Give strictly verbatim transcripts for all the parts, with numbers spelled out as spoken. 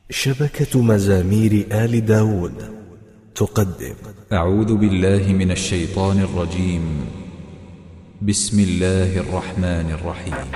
شبكة مزامير آل داود تقدم. أعوذ بالله من الشيطان الرجيم. بسم الله الرحمن الرحيم.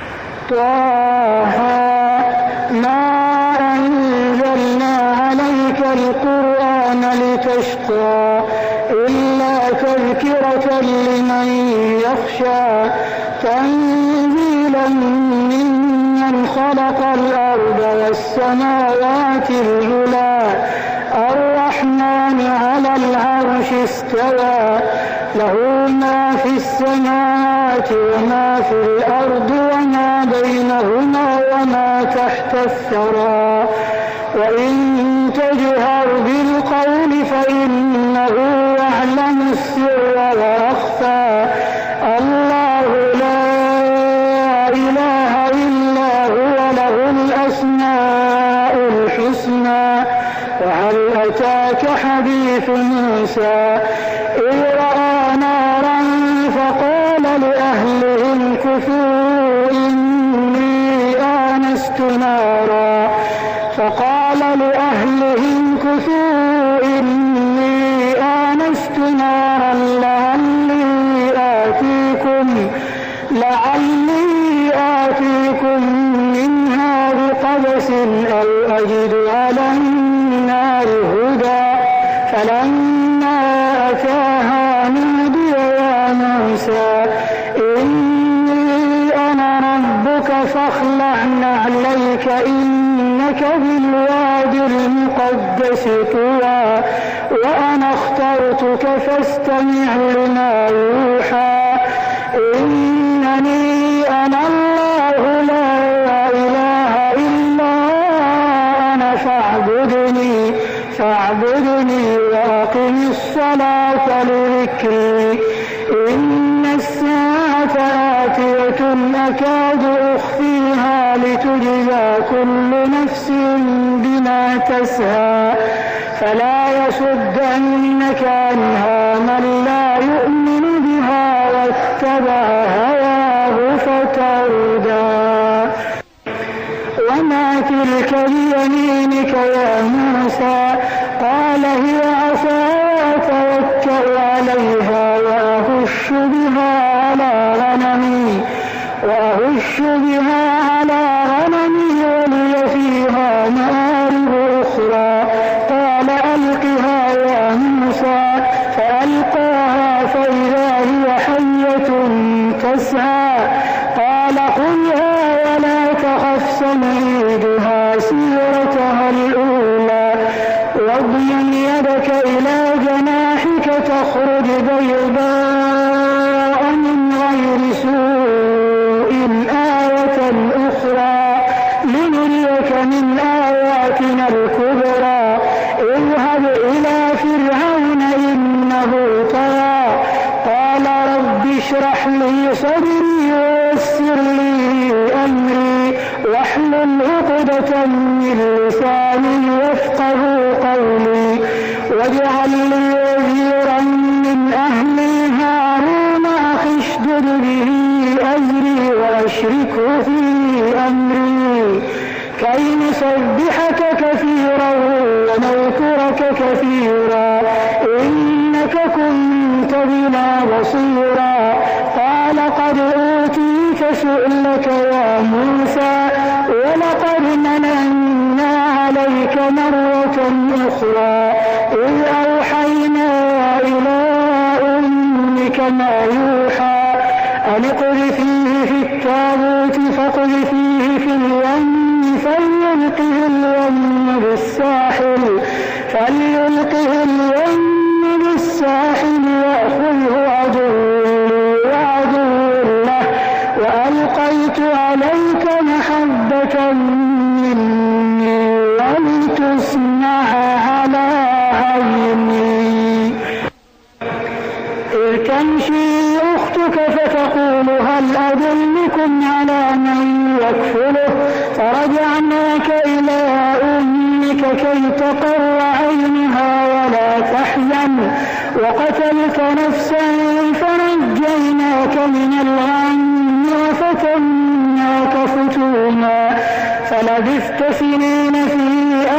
طه ما أنزلنا عليك القرآن لتشقى إلا تذكرة لمن يخشى تنزيلا ممن خلق الأرض والسماوات العلى الرحمن على العرش استوى له ما في السماوات وما في الأرض وما بينهما وما تحت الثرى وإن تجهر بالقول فإنه يعلم السر وأخفى الله لا إله إلا هو له الأسماء الحسنى. وهل أتاك حديث موسى إذ رأى نارا فقال لأهلهم كثوا إني آنست نارا فقال لأهلهم كثوا إني آنست نارا لعلي آتيكم لعلي آتيكم منها بقبس أو أجد على النار هدى فلما أتاها نودي يا موسى إني أنا ربك فاخلع نعليك إنك بالوادي المقدس طوى وأنا اخترتك فاستمع لما يوحى إنني أنا الله لا إله إلا أنا فاعبدني فاعبدني وأقم الصلاة لذكري إن الساعة آتية أكاد أخفيها لتجزى كل نفس بما تسعى فلا يصدنك عنها من لا يؤمن بها واتبع هواه فتردى. وما تلك بيمينك يا موسى قال هي عصاي أتوكأ عليها وأهش بها على غنمي وأهش بها على غنمي ولي فيها مآرب أخرى قال ألقها يا موسى فألقاها فإذا هي حية تسعى قال خذها ولا تخف سنعيدها سيرتها الأولى واضم يدك إلى جناحك تخرج بيضاء من غير سوء آية أخرى لنريك من آياتنا الكبرى اذهب إلى فرعون إنه طغى قال رب اشرح لي صدري ويسر لي أمري واحلل عقدة من لساني يفقهوا قولي واجعل لي وزيرا من أهلي هارون أخي اشدد به أزري وأشركه في أمري كي نسبحك كثيرا ونذكرك كثيرا إنك كنت بنا بصيرا قال قد أوتيت سؤلك يا موسى ولقد مننا عليك مرة أخرى إذ أوحينا إلى أمك ما يوحى أن اقذفيه في التابوت فاقذفيه في اليم فليلقه اليم بالساحل فليلقه اليم بالساحل يأخذه عدو وعدو له وألقيت عليك محبة مني ولتصنع على عيني إذ تمشي أختك فتقول هل أدلكم على من يكفله فرجعناك إلى أمك كي تقر عينها ولا تحزن وقتلت نفسا فنجيناك من الغم وفتناك فتونا فلبثت سنين في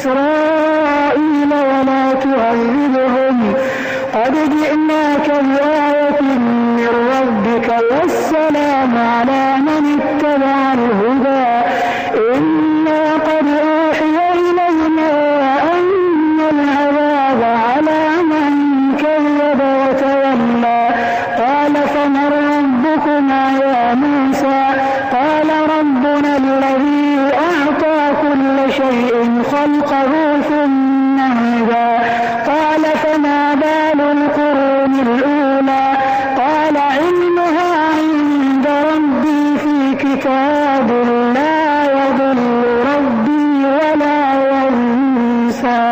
إسرائيل ولا تعذبهم قد جئناك بآية من ربك والسلام على من اتبع الهدى إنا قد أوحي إلينا أن العذاب على من كذب وتولى قال فمن ربكما يا موسى قال ربنا الذي أعطى كل شيء خلقه ثم هدى قال فما بال القرون الأولى قال علمها عند ربي في كتاب لا يضل ربي ولا ينسى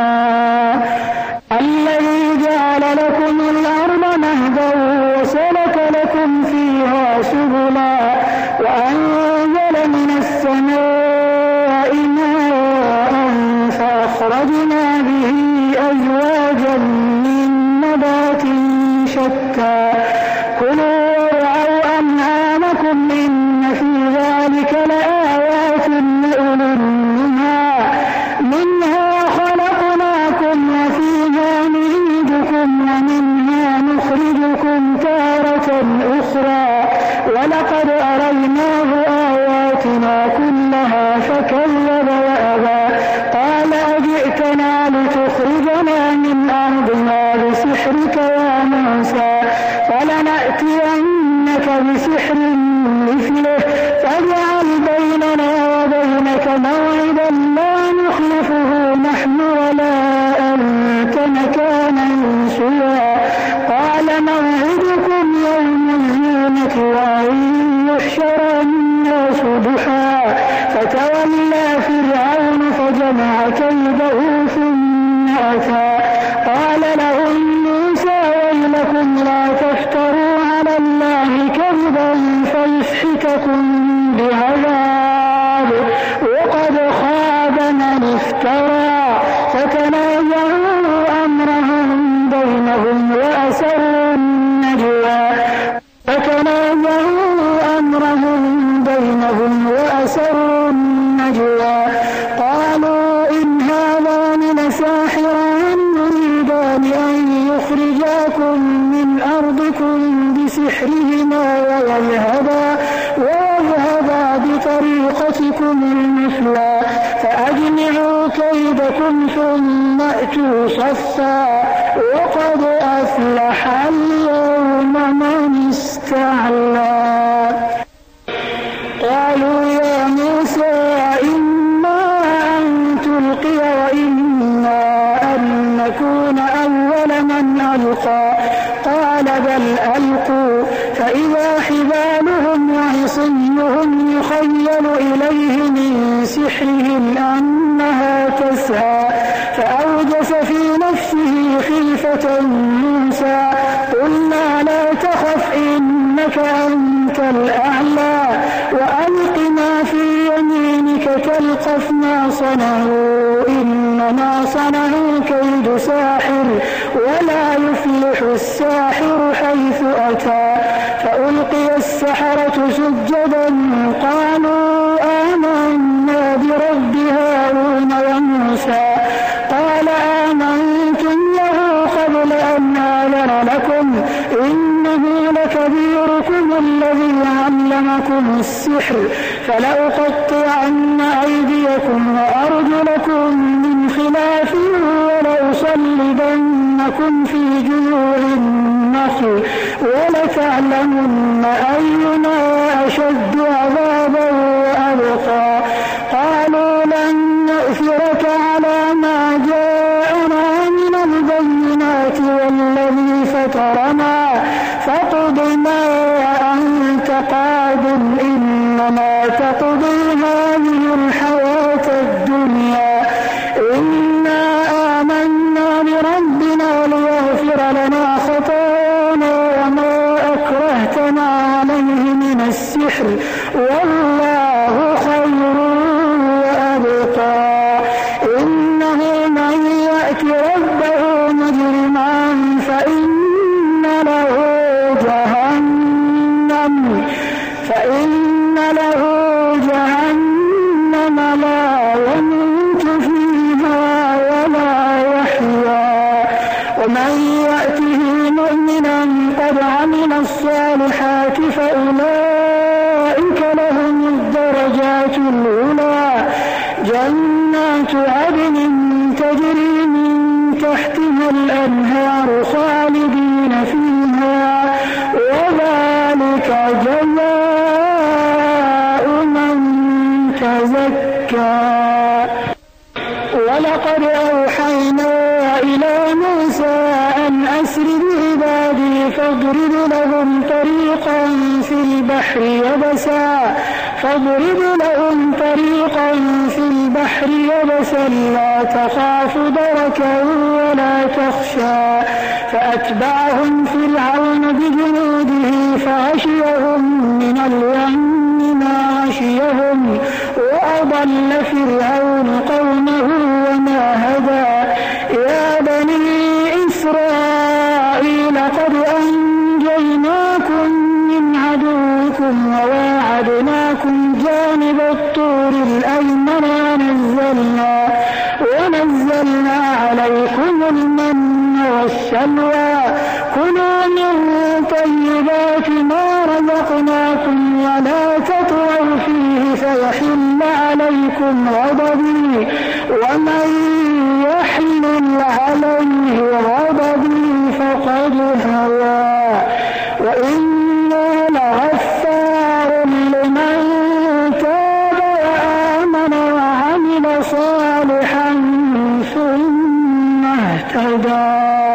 الذي جعل لكم الأرض مهدا وسلك لكم فيها سبلا وأنزل من السماء ماء فأخرجنا به أزواجا من نبات شتى كلوا وارعوا أنعامكم إن في ذلك لآيات لأولي النهى منها خلقناكم وفيها نعيدكم ومنها نخرجكم تارة أخرى ولقد أريناه آياتنا كلها فكذب وأبى قال أجئتنا لتخرجنا من أرضنا بسحرك يا موسى فلنأتينك بسحر مثله فاجعل بيننا وبينك موعدا لا نخلفه نحن ولا أنت مكانا سوى قال موعدكم يوم الزينة وأن يحشر الناس ضحى فتولى فرعون فجمع كيده ثم أتى قال لهم موسى ويلكم لا تفتروا على الله كذبا فيسحتكم بعذاب وقد خاب من افترى فتنازعوا أمرهم بينهم وأسروا النجوى فتنازعوا أمرهم بينهم وأسروا النجوى قالوا إن هذان لساحران يريدان أن يخرجاكم من أرضكم بسحرهما ويذهبا ويذهبا بطريقتكم المثلى فأجمعوا كيدكم ثم أتوا صفا وقد أفلح اليوم من استعلى قالوا يا موسى إما أن تلقي وإما أن نكون أول من ألقى قال بل ألقوا فإذا حبالهم وعصيهم يخيل إليه من سحرهم أنها تسعى فأوجس في نفسه خيفة موسى قلنا لا تخف إنك أنت الأعلى وألق ما في يمينك تلقف ما صنعوا إنما صنعوا كيد ساحر ولا يفلح الساحر حيث أتى فألقي السحرة سجدا قالوا آمنا برب هارون وموسى قال آمنتم له قبل أن آذن لكم إنه لكبيركم الذي علمكم السحر فلأقطعن أيديكم وأرجلكم من خلاف ولأصلبنكم في جذوع النخل ولتعلمن أينا أشد عذابا وأبقى قالوا لن نؤثرك على ما جاءنا من البينات والذي فطرنا فاقض ما أنت قاض إنما تقضي هذه الحياة الدنيا إنا آمنا بربنا ليغفر لنا خطايانا وما أكرهتنا عليه من السحر والله خير وأبقى إنه من يأت ربه مجرما فإن له جهنم فإن له جهنم لا يموت فيها الصالحات فأولئك لهم الدرجات العلى جنات عدن تجري من تحتها الأنهار خالدين فيها وذلك جزاء من تزكى. ولقد أوحينا إلى موسى أن أسر بعبادي فاضرب لهم طريقا في البحر يبسا فاضرب لهم طريقا في البحر يبسا لا تخاف دركا ولا تخشى فأتبعهم فرعون بجنوده فغشيهم من اليم ما غشيهم وأضل فرعون قومه وما هدى. يا بني إسرائيل قد أنجيناكم من عدوكم وواعدناكم جانب الطور الأيمن ونزلنا, ونزلنا عليكم المن والسلوى كلوا من طيبات ما رزقناكم ولا تطغوا فيه فيحل عليكم غضبي ومن يحلل عليه غضبي فقد هوى وإنا لغفار لمن تاب وآمن وعمل صالحا ثم اهتدى.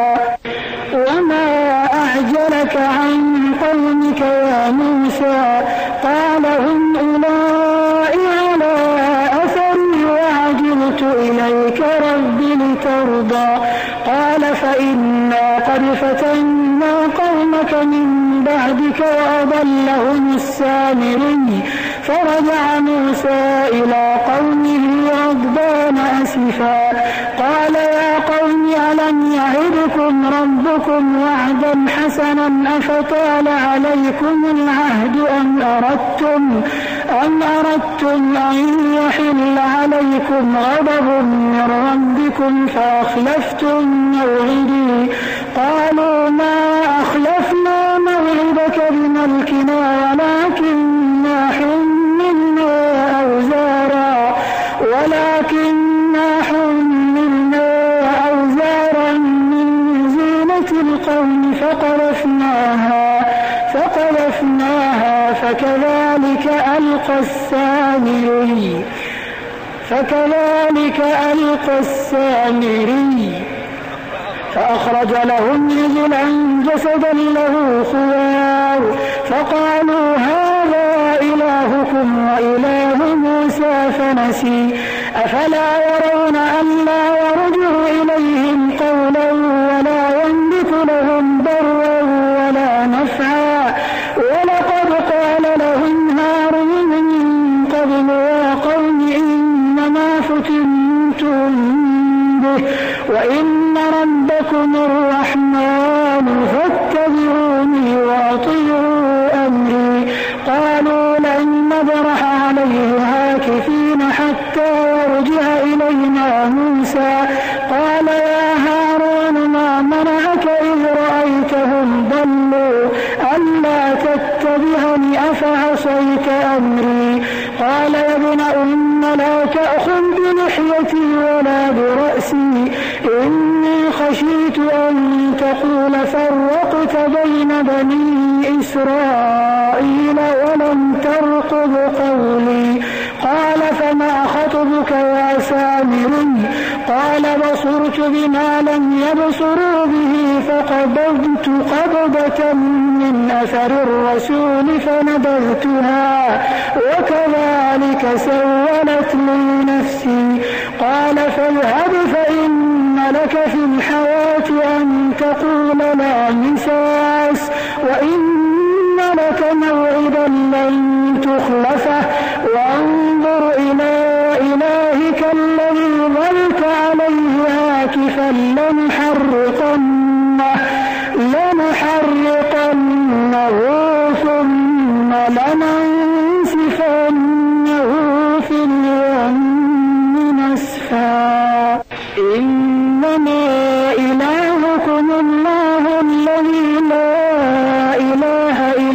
وما أعجلك عن قومك يا موسى قال هم أولئك على أثري وعجلت إليك رب لترضى قال فإنا قد فتنا قومك من بعدك وأضلهم السامري. فرجع موسى إلى قومه غضبان أسفا قال يا قوم ألم يعدكم ربكم وعدا حسنا أفطال عليكم العهد أم أردتم أم أردتم أن يحل عليكم غضب من ربكم فأخلفتم موعدي. قالوا ما أخلفنا موعدك بملكنا ولكننا حملنا أوزارا ولكننا حملنا أوزارا من زينة القوم فقذفناها فقذفناها فكذلك ألقى السامري فكذلك ألقى السامري فأخرج لهم رجلا جسدا له خوار فقالوا هذا إلهكم وإله موسى فنسي أفلا يرون ألا يرجع إليهم قولا ولا يملك لهم ضرا ولا نفعا ولقد قال لهم هارون من قبل يا قوم إنما فتنتم به وإن ربكم الرحمن فاتبعوني وأطيعوا أمري. قالوا لن نبرح عليه عاكفين حتى يرجع إلينا موسى. قال يا هارون ما منعك إذ رأيتهم ضلوا ألا تتبعني أفعصيت أمري. قال يا ابن أم لا تأخذ بلحيتي ولا برأسي إني خشيت أن تقول فرقت بين بني إسرائيل ولم ترقب قولي. قال فما خطبك يا سامري؟ قال بصرت بما لم يبصروا به فقبضت قبضة من أثر الرسول فنبذتها وكذلك سولت لي نفسي. قال فاذهب فإن لك في الحياة أن تقول لا مساس وإن لك موعدا لن تخلفه وانظر إلى إلهك الذي ظلت عليه عاكفا لنحرقنه لنحرقنه ثم لننسفنه في اليم نسفا. إنما إلهكم الله الذي لا إله إلا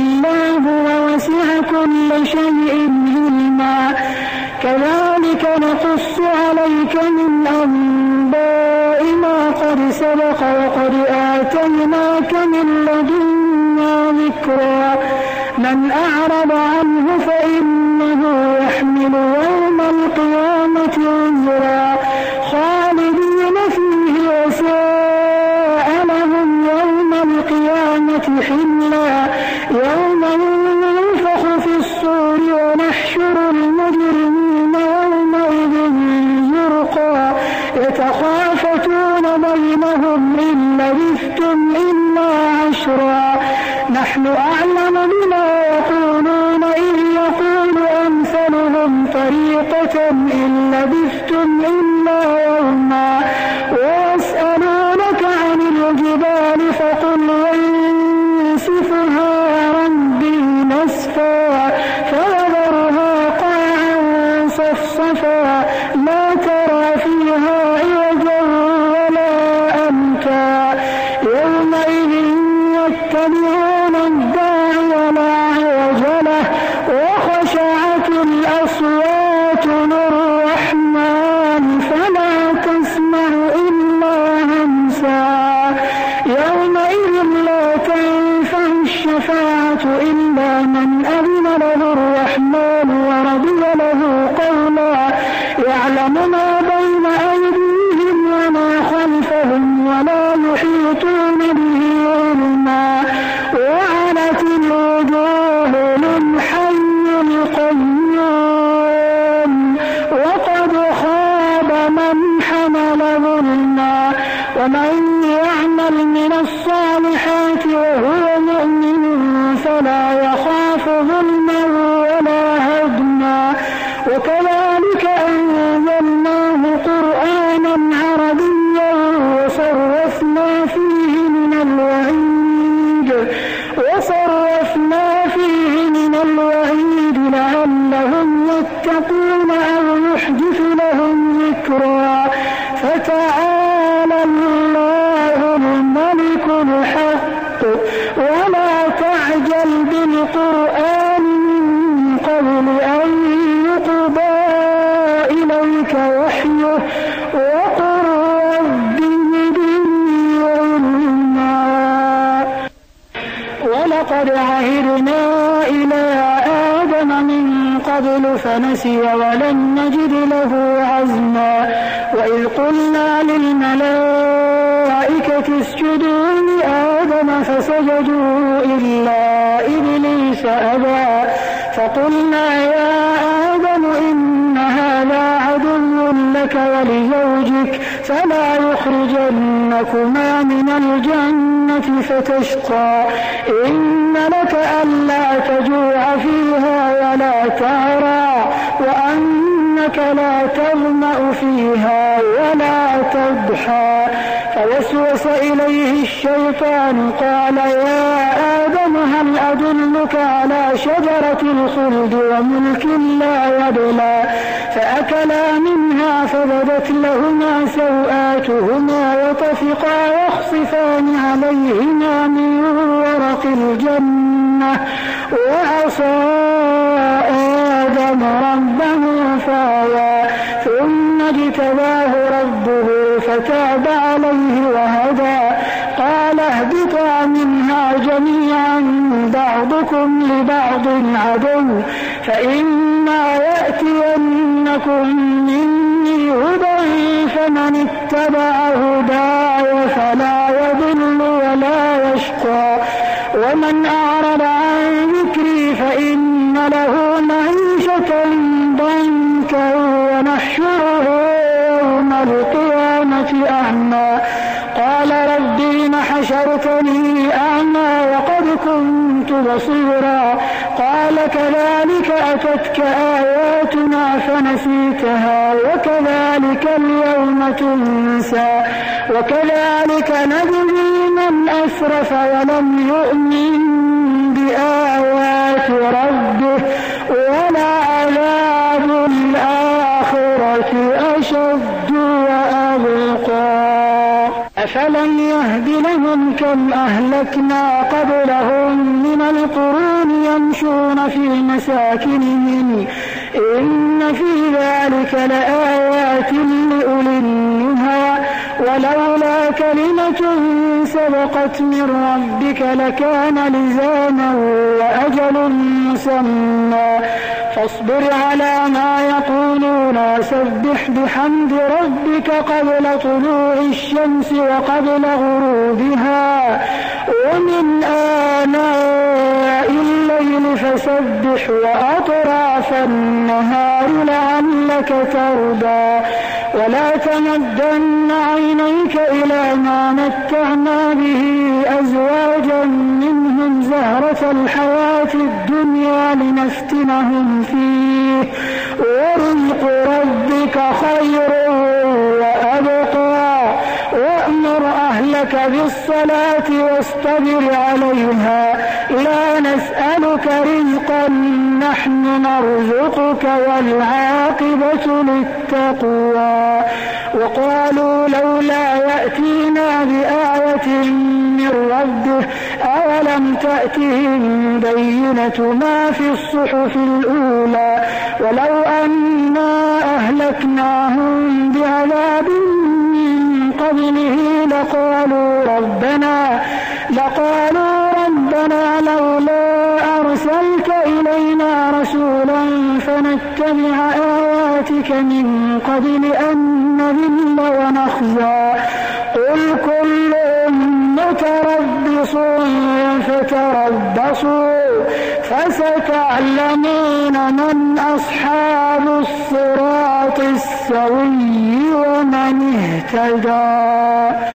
ومن أعرض عنه فإنه يحمل يوم القيامة وزرا خالدين فيه وساء لهم يوم القيامة حملا يوم ينفخ في الصور ونحشر المجرمين يومئذ زرقا يتخافتون بينهم إن لبثتم إلا عشرا نحن أعلم بما يقولون إذ يقول أمثلهم طريقة إن لبثتم إلا يوما ويسألونك عن الجبال فقل ينسفها ربي نسفا فيذرها قاعا صفصفا لا ترى فيها عوجا ولا أمتا يومئذ يتبعون الداعي لا عوج له وخشعت الأصوات للرحمن فلا تسمع إلا همسا يومئذ لا تنفع الشفاعة إلا من أذن له الرحمن ورضي له قولا يعلم ما بين أيديهم وما خلفهم ولا يحيطون به علما وعنت الوجوه للحي القيوم وقد خاب من حمل ظلما ومن يعمل من الصالحات وهو مؤمن فلا يخاف ظلما ولا هضما وكذلك أنزلناه قرآنا عربيا وصرفنا فيه من الوعيد وصرفنا فيه من الوعيد لعلهم يتقون أو يحدث لهم ذكرا فتعالى الله الملك الحق ولا تعجل بالقرآن من قبل أن يقضى إليك وحيه وقل رب زدني علما ولقد عهدنا إلى آدم من قبل فنسي ولم نجد له عزما وإذ قلنا للملائكة اسجدوا لآدم فسجدوا إلا إبليس أبى فقلنا يا آدم إن هذا عدو لك ولزوجك فلا يخرجنكما من الجنة فتشقى إن لك ألا تجوع فيها ولا تعرى وأنك لا تظمأ فيها ولا تضحى فوسوس إليه الشيطان قال يا آدم هل أدلك على شجرة الخلد وملك لا يبلى فأكلا منها فبدت لهما سوآتهما وطفقا يخصفان عليهما من ورق الجنة وعصى آدم ربه فغوى ثم اجتباه ربه فتاب عليه وهدى قال اهبطا منها جميعا بعضكم لبعض عدو فإما يأتينكم مني هدى فمن اتبع هداي فلا يضل ولا يشقى ومن أعرض عن ذكري فإن له معيشة ضنكا ونحشره يوم القيامة أعمى قال رب لم حشرتني أعمى وقد كنت بصيرا قال كذلك أتتك آياتنا فنسيتها وكذلك اليوم تنسى وكذلك نجزي من أسرف ولم يؤمن بآيات ربه ولعذاب الآخرة أشد وأبقى أفلم يهد لهم كم أهلكنا قبلهم من القرون يمشون في مساكنهم إن في ذلك لآيات لأولي النهى ولولا كلمة سبقت من ربك لكان لزاما وأجل مسمى فاصبر على ما يقولون وسبح بحمد ربك قبل طلوع الشمس وقبل غروبها ومن آناء الليل فسبح وأطراف النهار لعلك ترضى ولا تمدن عينيك إلى ما متعنا به أزواجا منهم زهرة الحياة الدنيا لنفتنهم فيه ورزق ربك خير وأبقى وأمر أهلك بالصلاة واصطبر عليها لا نسألك رزقا نحن نرزقك والعاقبة للتقوى وقالوا لولا يأتينا بآية من ربه أولم تأتهم بينة ما في الصحف الأولى ولو أنا أهلكناهم بعذاب من قبله لقالوا ربنا لقالوا ربنا لولا أرسلت إلينا رسولا فنتبع آياتك من قبل أن نذل ونخزى قل كل متربص فتربصوا فستعلمون من أصحاب الصراط السوي ومن اهتدى.